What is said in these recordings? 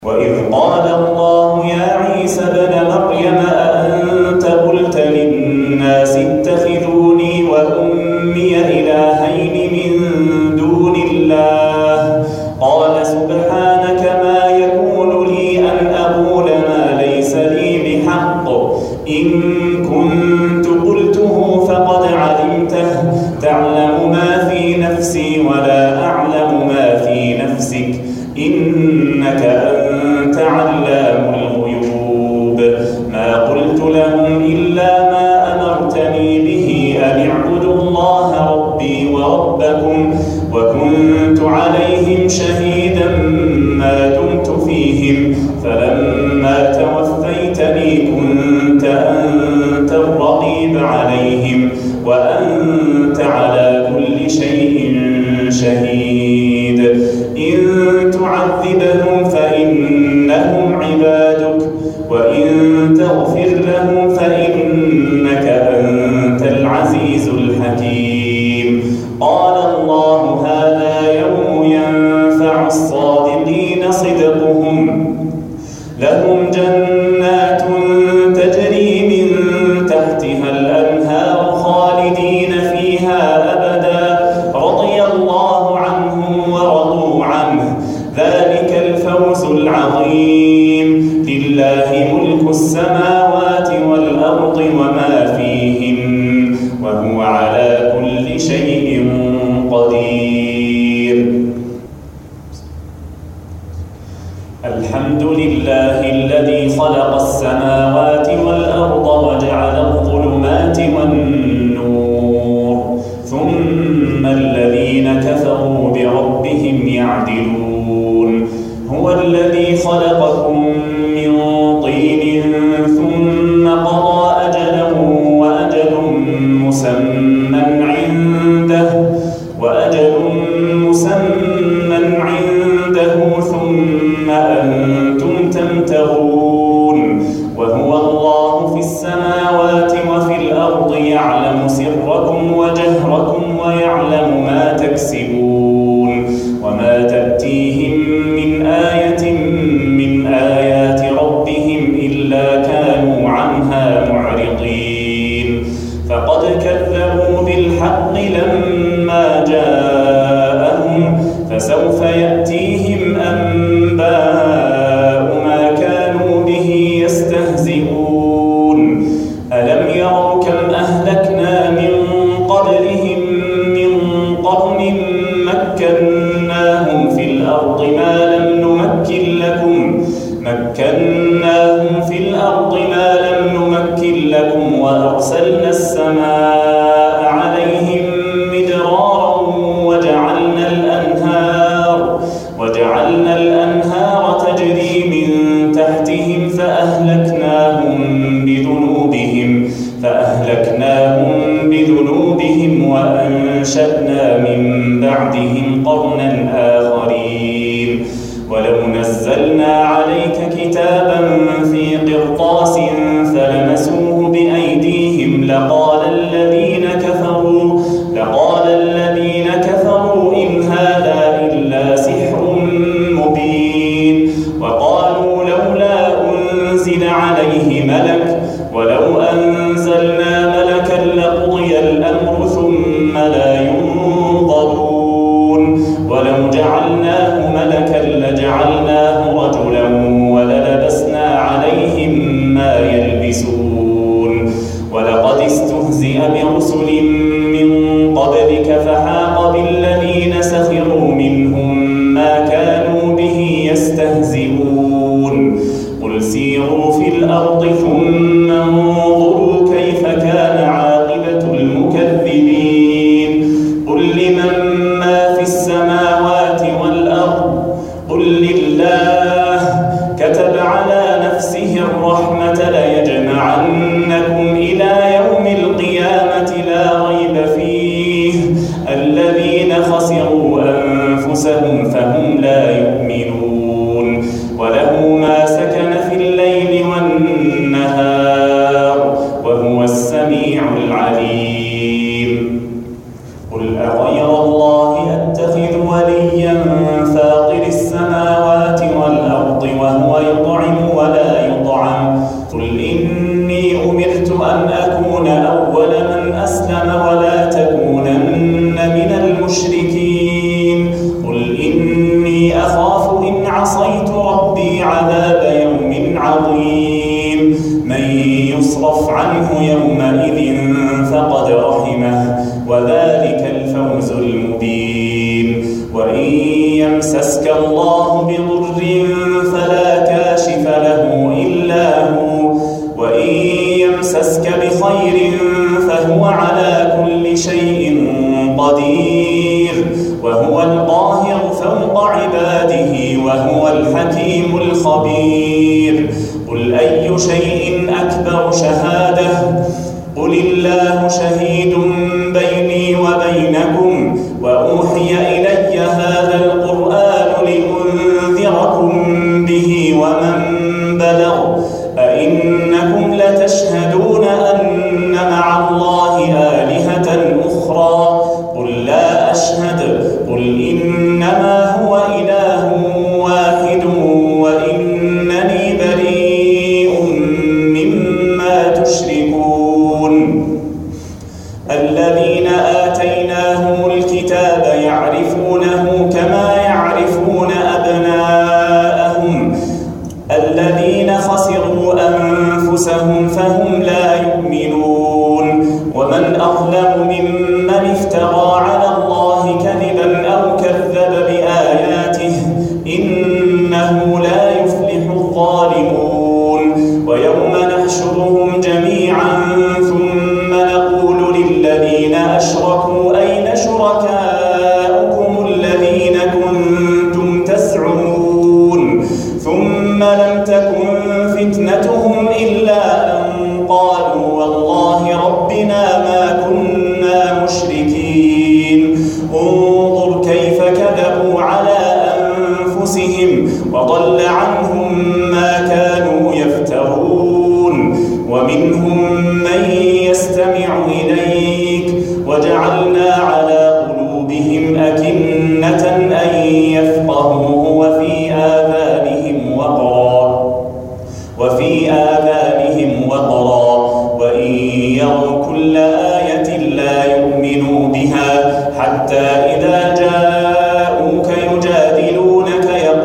وإذ قال الله يا عيسى ابن مريم أأنت قلت للناس اتخذوني وأمي إلهين من دون الله قال سبحانك ما يكون لي أن أقول ما ليس لي بحق إن كنت قلته فقد علمته تعلم ما في نفسي ولا أعلم ما في نفسك إنك أنت علام الغيوب ما قلت لهم إلا ما أمرتني به أن اعبدوا الله ربي وربكم وكنت عليهم شهيدا ما دمت فيهم فلما توفيتني كنت أنت الرقيب عليهم وأنت على كل شيء شهيد إن تعذبهم فإنهم عبادك وإن تغفر لهم فإنك أنت العزيز الحكيم قال الله هذا يوم ينفع الصادقين صدقهم لهم جنات تجري من تحتها الأنهار خالدين فيها أبدا رضي الله عنهم ورضوا عنه ذلك الفوز العظيم لله ملك السماوات والأرض وما فيهن وهو على كل شيء قدير الحمد لله الذي خلق السماوات والأرض وجعل الظلمات والنور ثم الذين كفروا بربهم يعدلون هو الذي خلقكم من طين ثم قضى أجلا وأجل مسمى عنده ثم أنتم تمترون وهو الله في السماوات وفي الأرض يعلم سركم وجهركم ويعلم ما تكسبون وما تأتيهم من آية من آيات ربهم إلا كانوا عنها معرضين فقد كذبوا بالحق لما جاءهم فسوف يأتيهم أنباء ما كانوا به يستهزئون ألم يروا كم أهلكنا من قبلهم من قرن مكناهم في الأرض ما لم نمكن لكم وأرسلنا السماء عليهم مدرارا وجعلنا الأنهار تجري من تحتهم فأهلكناهم بذنوبهم وأنشأنا من بعدهم قرنا آخرين ولو نزلنا عليك كتابا في قرطاس فلمسوه بأيديهم لقال الذين كفروا إن هذا إلا سحر مبين وقالوا لولا أنزل عليه ملك ولو أنزلنا ملكا لقضي الأمر ثم لا ينظرون ولو جعلناه ملكا لجعلناه رجلا وللبسنا عليهم ما يلبسون ولقد استهزئ برسل من قبلك فحاق بالذين سخروا منهم ما كانوا به يستهزئون قل سيروا في الأرض ثم انظروا كيف كان عاقبة المكذبين قل لمن ما في السماوات والأرض قل لله كتب على نفسه الرحمة ليجمعنكم إلى يوم القيامة لا ريب فيه الذين خسروا أنفسهم فهم لا يؤمنون وله ما سكن في الليل والنهار وهو السميع العليم قل أغير الله أتخذ وليا فاطر السماوات والأرض وهو ربي عذاب يوم عظيم من يصرف عنه يومئذ فقد رحمه وذلك الفوز المبين وإن يمسسك الله بضر فلا كاشف له إلا هو وإن يمسسك بخير فهو على كل شيء قدير وهو القاهر فوق عباده وهو الحكيم الخبير قل أي شيء أكبر شهادة قل الله شهيد بيني وبينكم وأوحي إلي هذا القرآن لأنذركم به ومن بلغ أئنكم لتشهدون أن مع الله آلهة أخرى قل لا أشهد قل إنما هو إله واحد وإنني بريء مما تشركون الذين آتيناهم الكتاب يعرفونه كما يعرفون أبناءهم الذين خسروا أنفسهم فهم لا يؤمنون ومن أظلم ممن افترى على الله كذبا أو كذب بآياته إنه لا يفلح الظالمون ويوم نحشرهم جميعا ثم نقول للذين أشركوا أين شركاؤكم الذين كنتم تزعمون ثم لم تكن فتنتهم إلا أن قالوا والله ربنا ما كنا مشركين انظر كيف كذبوا على أنفسهم وضل عنهم ما كانوا يفترون ومنهم من يستمع إليك وجعلنا على قلوبهم أكنة أن يفقهوا وفي آذانهم وقرا وإن يروا كل آية لا يؤمنوا بها حتى إذا جاءوك يجادلونك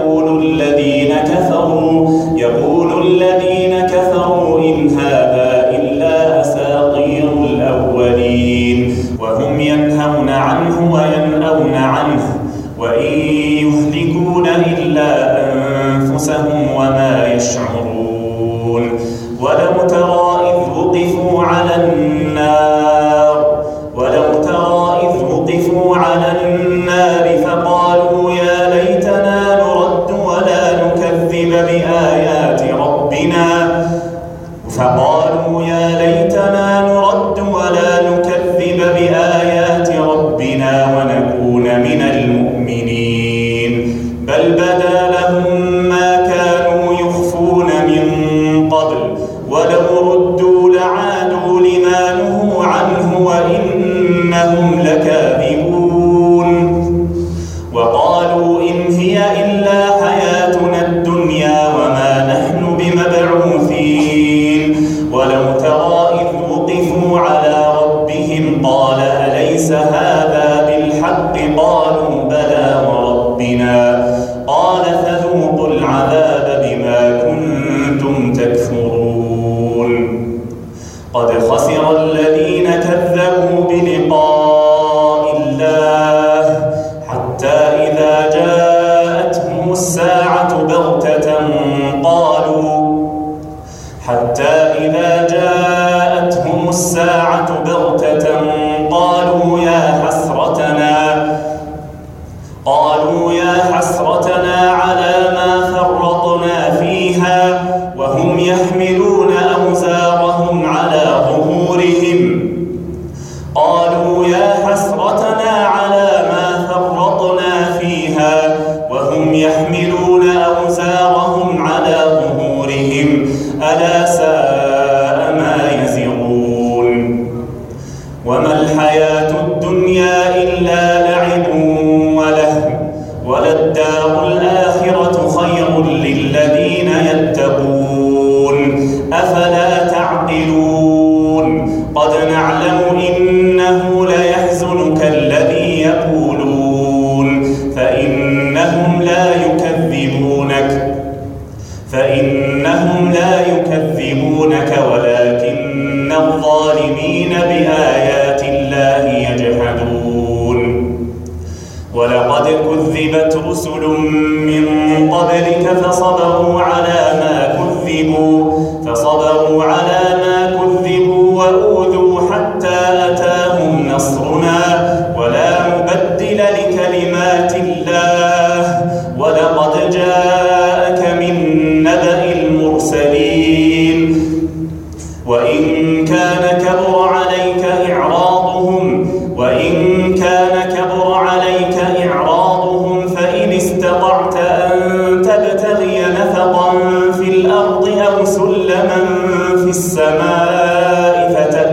يقول الذين كفروا إن هذا إلا أساطير الأولين وهم ينهون عنه وينأون عنه وإن يهلكون إلا أنفسهم وما يشعرون ولو ترى إذ وقفوا على النار فقالوا يا ليتنا نرد ولا نكذب بآيات ربنا ونكون من المؤمنين بل بدا لهم ما كانوا يخفون من قبل ولو ردوا لعادوا لما نهوا عنه وإنهم لكاذبون وقالوا إن هي إلا حياتنا الدنيا وما نحن بمبعوثين ولو ترى إذ وقفوا على ربهم قال أليس هذا بالحق قالوا بلى وربنا قال فذوقوا العذاب بما كنتم تكفرون قد خسر الذين كذبوا بلقاء الله حتى إذا جاءتهم الساعة بغتة قالوا يا حسرتنا على ما فرطنا فيها وهم يحملون أوزارهم على ظهورهم وهم يحملون أوزارهم على فإنهم لا يكذبونك ولكن الظالمين بآيات الله يجحدون. ولقد كذبت رسل من قبلك فصبروا على ما كذبوا وأوذوا حتى أتاهم نصرنا ولا مبدل لكلمات الله ولقد جاءك من نبأ المرسلين. وإن كان كبر عليك إعراضهم فإن استطعت أن تبتغي نفقا في الأرض أو سلما في السماء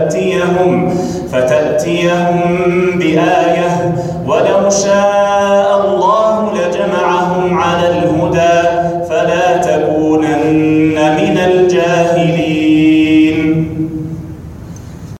فتأتيهم بآية ولو شاء الله لجمعهم على الهدى فلا تكونن